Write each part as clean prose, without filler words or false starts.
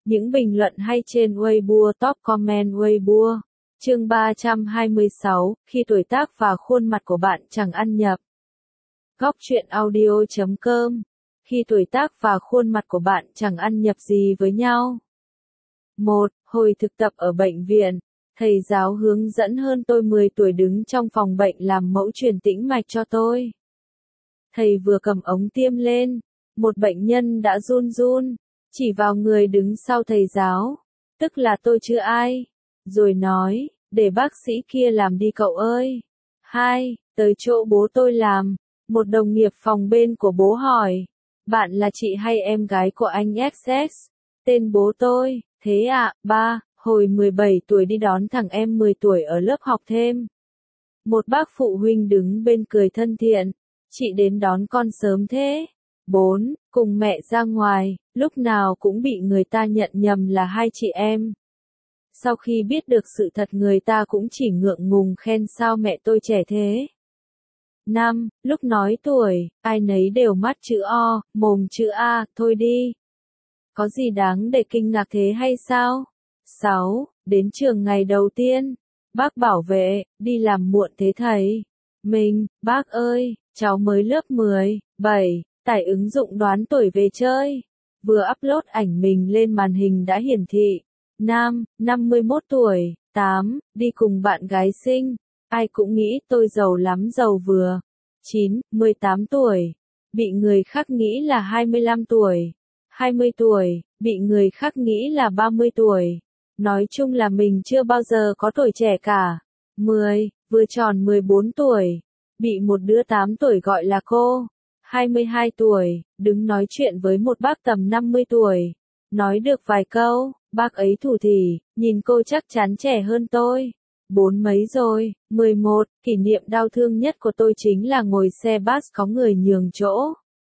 Những bình luận hay trên Weibo, top comment Weibo. Chương 326, khi tuổi tác và khuôn mặt của bạn chẳng ăn nhập. Góc truyện audio.com. Khi tuổi tác và khuôn mặt của bạn chẳng ăn nhập gì với nhau. 1. Hồi thực tập ở bệnh viện, thầy giáo hướng dẫn hơn tôi 10 tuổi đứng trong phòng bệnh làm mẫu truyền tĩnh mạch cho tôi. Thầy vừa cầm ống tiêm lên, một bệnh nhân đã run run, chỉ vào người đứng sau thầy giáo, tức là tôi chứ ai, rồi nói, để bác sĩ kia làm đi cậu ơi. 2. Tới chỗ bố tôi làm, một đồng nghiệp phòng bên của bố hỏi, bạn là chị hay em gái của anh XX? Tên bố tôi, thế ạ. 3. Hồi 17 tuổi đi đón thằng em 10 tuổi ở lớp học thêm. Một bác phụ huynh đứng bên cười thân thiện, chị đến đón con sớm thế. 4. Cùng mẹ ra ngoài, lúc nào cũng bị người ta nhận nhầm là hai chị em. Sau khi biết được sự thật người ta cũng chỉ ngượng ngùng khen sao mẹ tôi trẻ thế. 5. Lúc nói tuổi, ai nấy đều mắt chữ O, mồm chữ A, thôi đi. Có gì đáng để kinh ngạc thế hay sao? 6. Đến trường ngày đầu tiên, bác bảo vệ, đi làm muộn thế thầy. Mình, bác ơi, cháu mới lớp 10, 7, tải ứng dụng đoán tuổi về chơi. Vừa upload ảnh mình lên màn hình đã hiển thị. Nam, 51 tuổi, 8, đi cùng bạn gái sinh. Ai cũng nghĩ tôi giàu lắm giàu vừa. 9, 18 tuổi, bị người khác nghĩ là 25 tuổi. 20 tuổi, bị người khác nghĩ là 30 tuổi. Nói chung là mình chưa bao giờ có tuổi trẻ cả. 10, vừa tròn 14 tuổi, bị một đứa 8 tuổi gọi là cô. 22 tuổi, đứng nói chuyện với một bác tầm 50 tuổi. Nói được vài câu, bác ấy thủ thỉ, nhìn cô chắc chắn trẻ hơn tôi. 4 mấy rồi. 11, kỷ niệm đau thương nhất của tôi chính là ngồi xe bus có người nhường chỗ.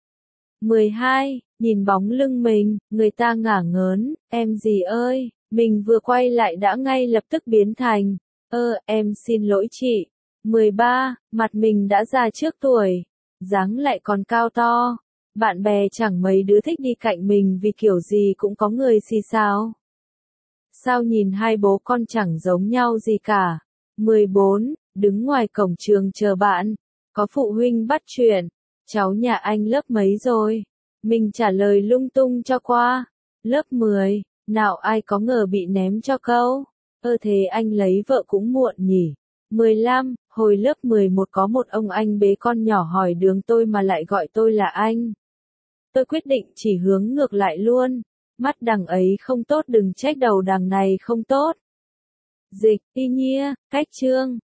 12, nhìn bóng lưng mình, người ta ngả ngớn, em gì ơi, mình vừa quay lại đã ngay lập tức biến thành, em xin lỗi chị. 13, mặt mình đã già trước tuổi, dáng lại còn cao to, bạn bè chẳng mấy đứa thích đi cạnh mình vì kiểu gì cũng có người xì xào. Sao nhìn hai bố con chẳng giống nhau gì cả. 14, đứng ngoài cổng trường chờ bạn, có phụ huynh bắt chuyện, cháu nhà anh lớp mấy rồi? Mình trả lời lung tung cho qua, lớp 10, nào ai có ngờ bị ném cho câu, thế anh lấy vợ cũng muộn nhỉ. 15, hồi lớp 11 có một ông anh bế con nhỏ hỏi đường tôi mà lại gọi tôi là anh. Tôi quyết định chỉ hướng ngược lại luôn, mắt đằng ấy không tốt đừng trách đầu đằng này không tốt. Dịch, y nhia, cách chương.